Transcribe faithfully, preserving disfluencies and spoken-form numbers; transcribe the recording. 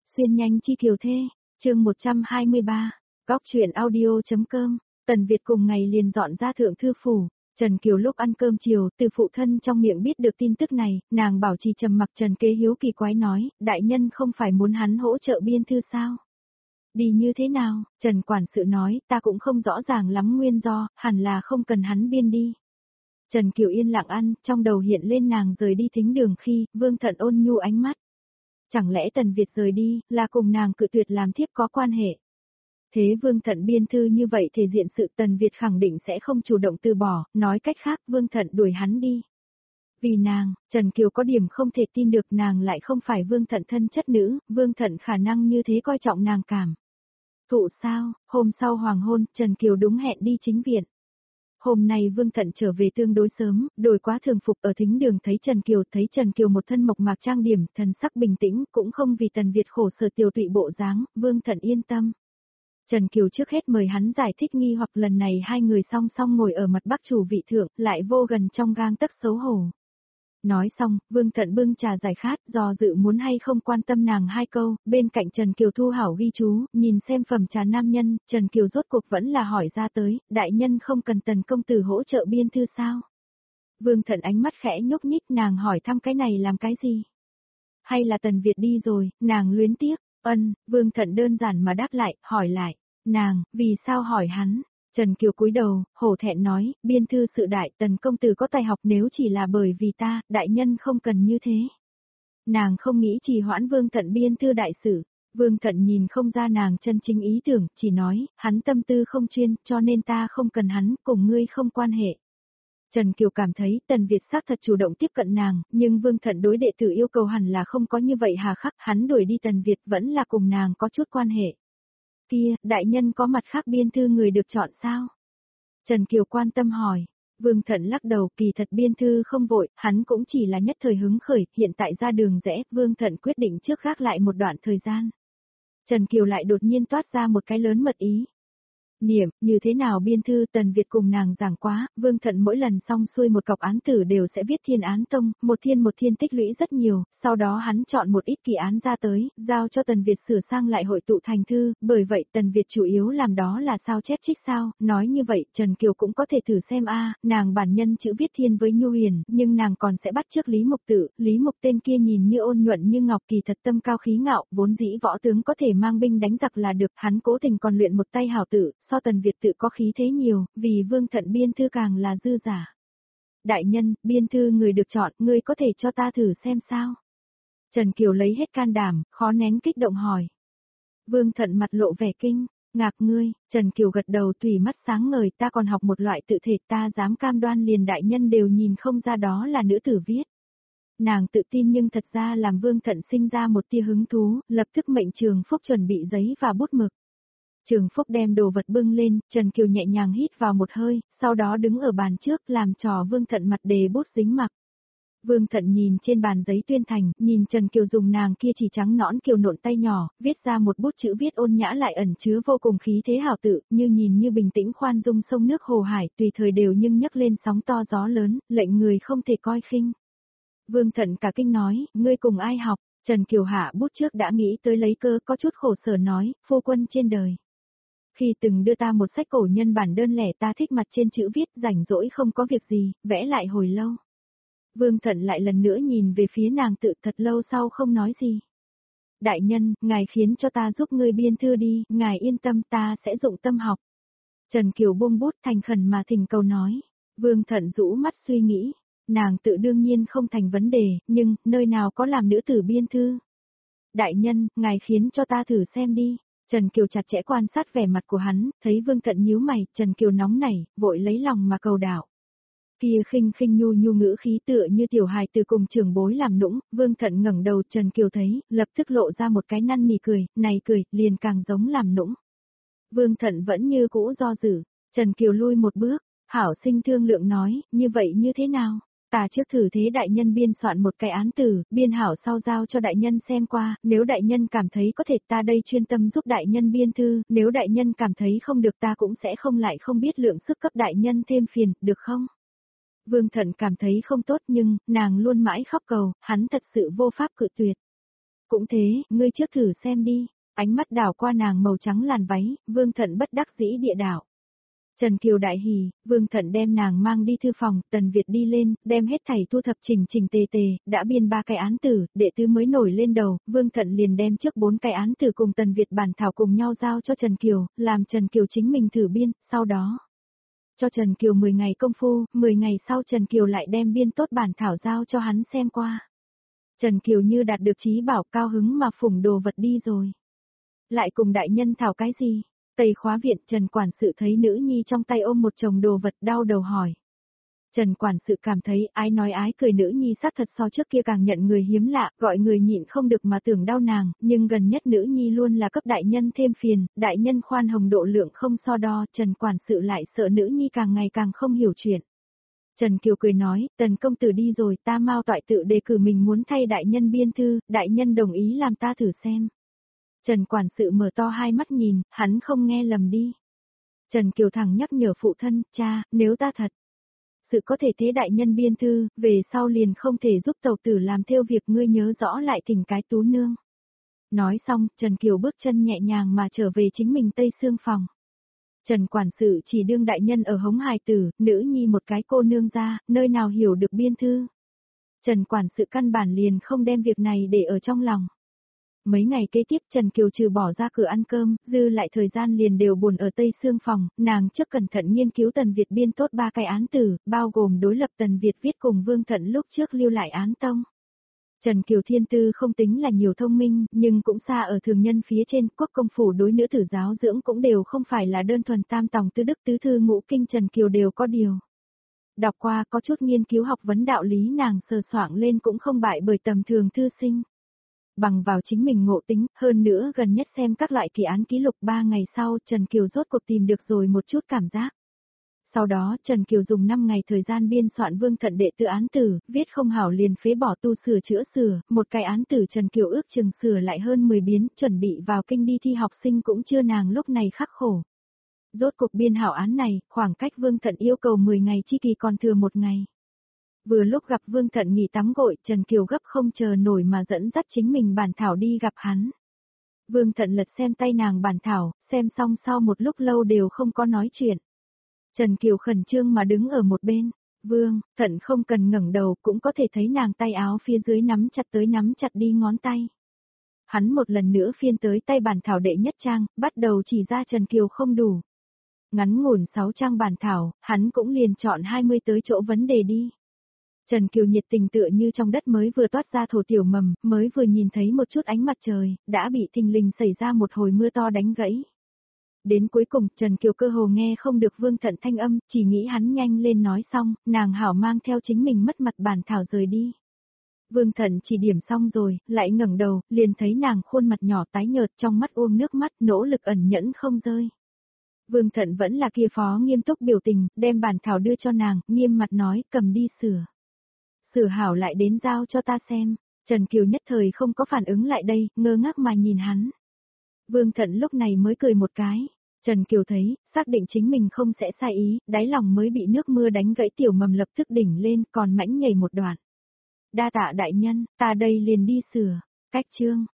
Xuyên nhanh chi kiều thê, chương một trăm hai mươi ba, góc truyện audio.com, Tần Việt cùng ngày liền dọn ra thượng thư phủ. Trần Kiều lúc ăn cơm chiều, từ phụ thân trong miệng biết được tin tức này, nàng bảo trì trầm mặc. Trần Kế Hiếu kỳ quái nói, đại nhân không phải muốn hắn hỗ trợ biên thư sao? Đi như thế nào? Trần quản sự nói, ta cũng không rõ ràng lắm nguyên do, hẳn là không cần hắn biên đi. Trần Kiều yên lặng ăn, trong đầu hiện lên nàng rời đi thính đường khi, Vương Thận ôn nhu ánh mắt. Chẳng lẽ Tần Việt rời đi, là cùng nàng cự tuyệt làm thiếp có quan hệ? Thế Vương Thận biên thư như vậy thể diện sự Tần Việt khẳng định sẽ không chủ động từ bỏ, nói cách khác Vương Thận đuổi hắn đi. Vì nàng, Trần Kiều có điểm không thể tin được nàng lại không phải Vương Thận thân chất nữ, Vương Thận khả năng như thế coi trọng nàng cảm. Thụ sao, hôm sau hoàng hôn, Trần Kiều đúng hẹn đi chính viện. Hôm nay Vương Thận trở về tương đối sớm, đổi quá thường phục ở thính đường thấy Trần Kiều, thấy Trần Kiều một thân mộc mạc trang điểm, thần sắc bình tĩnh, cũng không vì Tần Việt khổ sở tiểu tụy bộ dáng, Vương Thận yên tâm. Trần Kiều trước hết mời hắn giải thích nghi hoặc lần này hai người song song ngồi ở mặt bắc chủ vị thượng, lại vô gần trong gang tấc xấu hổ. Nói xong, Vương Thận bưng trà giải khát, do dự muốn hay không quan tâm nàng hai câu, bên cạnh Trần Kiều thu hảo ghi chú, nhìn xem phẩm trà nam nhân, Trần Kiều rốt cuộc vẫn là hỏi ra tới, đại nhân không cần Tần công tử hỗ trợ biên thư sao? Vương Thận ánh mắt khẽ nhúc nhích, nàng hỏi thăm cái này làm cái gì? Hay là Tần Việt đi rồi, nàng luyến tiếc, ân, Vương Thận đơn giản mà đáp lại, hỏi lại, nàng, vì sao hỏi hắn? Trần Kiều cúi đầu, hổ thẹn nói, biên thư sự đại, Tần công tử có tài học nếu chỉ là bởi vì ta, đại nhân không cần như thế. Nàng không nghĩ trì hoãn Vương Thận biên thư đại sử. Vương Thận nhìn không ra nàng chân chính ý tưởng, chỉ nói, hắn tâm tư không chuyên, cho nên ta không cần hắn, cùng ngươi không quan hệ. Trần Kiều cảm thấy Tần Việt xác thật chủ động tiếp cận nàng, nhưng Vương Thận đối đệ tử yêu cầu hẳn là không có như vậy hà khắc, hắn đuổi đi Tần Việt vẫn là cùng nàng có chút quan hệ. Kia, đại nhân có mặt khác biên thư người được chọn sao? Trần Kiều quan tâm hỏi. Vương Thận lắc đầu, kỳ thật biên thư không vội, hắn cũng chỉ là nhất thời hứng khởi, hiện tại ra đường rẽ, Vương Thận quyết định trước gác lại một đoạn thời gian. Trần Kiều lại đột nhiên toát ra một cái lớn mật ý. Niệm, như thế nào biên thư Tần Việt cùng nàng giảng quá, Vương Thận mỗi lần xong xuôi một cọc án tử đều sẽ viết thiên án tông, một thiên một thiên tích lũy rất nhiều, sau đó hắn chọn một ít kỳ án ra tới, giao cho Tần Việt sửa sang lại hội tụ thành thư, bởi vậy Tần Việt chủ yếu làm đó là sao chép trích sao, nói như vậy Trần Kiều cũng có thể thử xem a, nàng bản nhân chữ viết thiên với nhu huyền, nhưng nàng còn sẽ bắt chước Lý Mục Tự, Lý Mục tên kia nhìn như ôn nhuận như ngọc kỳ thật tâm cao khí ngạo, vốn dĩ võ tướng có thể mang binh đánh giặc là được, hắn cố tình còn luyện một tay hảo tử. So Tần Việt tự có khí thế nhiều, vì Vương Thận biên thư càng là dư giả. Đại nhân, biên thư người được chọn, ngươi có thể cho ta thử xem sao? Trần Kiều lấy hết can đảm, khó nén kích động hỏi. Vương Thận mặt lộ vẻ kinh, ngạc ngươi, Trần Kiều gật đầu tùy mắt sáng ngời, ta còn học một loại tự thể, ta dám cam đoan liền đại nhân đều nhìn không ra đó là nữ tử viết. Nàng tự tin nhưng thật ra làm Vương Thận sinh ra một tia hứng thú, lập tức mệnh Trường Phúc chuẩn bị giấy và bút mực. Trường Phúc đem đồ vật bưng lên, Trần Kiều nhẹ nhàng hít vào một hơi, sau đó đứng ở bàn trước làm trò Vương Thận mặt đề bút dính mặc. Vương Thận nhìn trên bàn giấy tuyên thành, nhìn Trần Kiều dùng nàng kia chỉ trắng nõn kiều nộn tay nhỏ, viết ra một bút chữ viết ôn nhã lại ẩn chứa vô cùng khí thế hảo tự, như nhìn như bình tĩnh khoan dung sông nước hồ hải, tùy thời đều nhưng nhấc lên sóng to gió lớn, lệnh người không thể coi khinh. Vương Thận cả kinh nói, ngươi cùng ai học? Trần Kiều hạ bút trước đã nghĩ tới lấy cơ, có chút khổ sở nói, phu quân trên đời. Khi từng đưa ta một sách cổ nhân bản đơn lẻ, ta thích mặt trên chữ viết, rảnh rỗi không có việc gì, vẽ lại hồi lâu. Vương Thận lại lần nữa nhìn về phía nàng tự, thật lâu sau không nói gì. Đại nhân, ngài khiến cho ta giúp ngươi biên thư đi, ngài yên tâm, ta sẽ dụng tâm học. Trần Kiều buông bút thành khẩn mà thỉnh cầu nói. Vương Thận rũ mắt suy nghĩ, nàng tự đương nhiên không thành vấn đề, nhưng, nơi nào có làm nữ tử biên thư. Đại nhân, ngài khiến cho ta thử xem đi. Trần Kiều chặt chẽ quan sát vẻ mặt của hắn, thấy Vương Thận nhíu mày, Trần Kiều nóng nảy, vội lấy lòng mà cầu đạo. Kia khinh khinh nhu nhu ngữ khí tựa như tiểu hài từ cùng trưởng bối làm nũng, Vương Thận ngẩng đầu, Trần Kiều thấy, lập tức lộ ra một cái năn nỉ cười, này cười, liền càng giống làm nũng. Vương Thận vẫn như cũ do dự, Trần Kiều lui một bước, hảo sinh thương lượng nói, như vậy như thế nào? Ta trước thử thế đại nhân biên soạn một cái án tử, biên hảo sau giao cho đại nhân xem qua, nếu đại nhân cảm thấy có thể ta đây chuyên tâm giúp đại nhân biên thư, nếu đại nhân cảm thấy không được ta cũng sẽ không lại không biết lượng sức cấp đại nhân thêm phiền, được không? Vương Thận cảm thấy không tốt nhưng, nàng luôn mãi khóc cầu, hắn thật sự vô pháp cự tuyệt. Cũng thế, ngươi trước thử xem đi. Ánh mắt đảo qua nàng màu trắng làn váy, Vương Thận bất đắc dĩ địa đảo. Trần Kiều đại hỉ, Vương Thận đem nàng mang đi thư phòng, Tần Việt đi lên, đem hết thảy thu thập chỉnh chỉnh tề tề, đã biên ba cái án tử, đệ tứ mới nổi lên đầu, Vương Thận liền đem trước bốn cái án tử cùng Tần Việt bản thảo cùng nhau giao cho Trần Kiều, làm Trần Kiều chính mình thử biên, sau đó cho Trần Kiều mười ngày công phu, mười ngày sau Trần Kiều lại đem biên tốt bản thảo giao cho hắn xem qua. Trần Kiều như đạt được chí bảo, cao hứng mà phủng đồ vật đi rồi. Lại cùng đại nhân thảo cái gì? Tây khóa viện, Trần quản sự thấy nữ nhi trong tay ôm một chồng đồ vật, đau đầu hỏi. Trần quản sự cảm thấy ái nói ái cười, nữ nhi xác thật so trước kia càng nhận người hiếm lạ, gọi người nhịn không được mà tưởng đau nàng, nhưng gần nhất nữ nhi luôn là cấp đại nhân thêm phiền, đại nhân khoan hồng độ lượng không so đo, Trần quản sự lại sợ nữ nhi càng ngày càng không hiểu chuyện. Trần Kiều cười nói, Tần công tử đi rồi, ta mau toại tự đề cử mình muốn thay đại nhân biên thư, đại nhân đồng ý làm ta thử xem. Trần quản sự mở to hai mắt nhìn, hắn không nghe lầm đi. Trần Kiều thẳng nhắc nhở phụ thân, cha, nếu ta thật sự có thể thế đại nhân biên thư, về sau liền không thể giúp tàu tử làm theo việc, ngươi nhớ rõ lại thỉnh cái tú nương. Nói xong, Trần Kiều bước chân nhẹ nhàng mà trở về chính mình tây xương phòng. Trần quản sự chỉ đương đại nhân ở hống hài tử, nữ nhi một cái cô nương ra, nơi nào hiểu được biên thư. Trần quản sự căn bản liền không đem việc này để ở trong lòng. Mấy ngày kế tiếp Trần Kiều trừ bỏ ra cửa ăn cơm, dư lại thời gian liền đều buồn ở tây xương phòng, nàng trước cẩn thận nghiên cứu Tần Việt biên tốt ba cái án tử, bao gồm đối lập Tần Việt viết cùng Vương Thận lúc trước lưu lại án tông. Trần Kiều thiên tư không tính là nhiều thông minh, nhưng cũng xa ở thường nhân phía trên, quốc công phủ đối nữ tử giáo dưỡng cũng đều không phải là đơn thuần tam tòng tứ đức tứ thư ngũ kinh, Trần Kiều đều có điều. Đọc qua có chút nghiên cứu học vấn đạo lý, nàng sờ soạng lên cũng không bại bởi tầm thường thư sinh. Bằng vào chính mình ngộ tính, hơn nữa gần nhất xem các loại kỳ án ký lục, ba ngày sau Trần Kiều rốt cuộc tìm được rồi một chút cảm giác. Sau đó Trần Kiều dùng năm ngày thời gian biên soạn Vương Thận đệ tự án tử, viết không hảo liền phế bỏ tu sửa chữa sửa, một cái án tử Trần Kiều ước chừng sửa lại hơn mười biến, chuẩn bị vào kinh đi thi học sinh cũng chưa nàng lúc này khắc khổ. Rốt cuộc biên hảo án này, khoảng cách Vương Thận yêu cầu mười ngày chi kỳ còn thừa một ngày. Vừa lúc gặp Vương Thận nghỉ tắm gội, Trần Kiều gấp không chờ nổi mà dẫn dắt chính mình bản thảo đi gặp hắn. Vương Thận lật xem tay nàng bản thảo, xem xong sau một lúc lâu đều không có nói chuyện. Trần Kiều khẩn trương mà đứng ở một bên, Vương Thận không cần ngẩng đầu cũng có thể thấy nàng tay áo phía dưới nắm chặt tới nắm chặt đi ngón tay. Hắn một lần nữa phiên tới tay bản thảo đệ nhất trang, bắt đầu chỉ ra Trần Kiều không đủ. Ngắn ngủn sáu trang bản thảo, hắn cũng liền chọn hai mươi tới chỗ vấn đề đi. Trần Kiều nhiệt tình tựa như trong đất mới vừa toát ra thổ tiểu mầm, mới vừa nhìn thấy một chút ánh mặt trời, đã bị thình lình xảy ra một hồi mưa to đánh gãy. Đến cuối cùng, Trần Kiều cơ hồ nghe không được Vương Thận thanh âm, chỉ nghĩ hắn nhanh lên nói xong, nàng hảo mang theo chính mình mất mặt bản thảo rời đi. Vương Thận chỉ điểm xong rồi, lại ngẩng đầu, liền thấy nàng khuôn mặt nhỏ tái nhợt, trong mắt uông nước mắt, nỗ lực ẩn nhẫn không rơi. Vương Thận vẫn là kia phó nghiêm túc biểu tình, đem bản thảo đưa cho nàng, nghiêm mặt nói, cầm đi sửa. Sửa hảo lại đến giao cho ta xem. Trần Kiều nhất thời không có phản ứng lại đây, ngơ ngác mà nhìn hắn. Vương Thận lúc này mới cười một cái. Trần Kiều thấy, xác định chính mình không sẽ sai ý, đáy lòng mới bị nước mưa đánh gãy tiểu mầm lập tức đỉnh lên, còn mãnh nhảy một đoạn. Đa tạ đại nhân, ta đây liền đi sửa. Cách chương.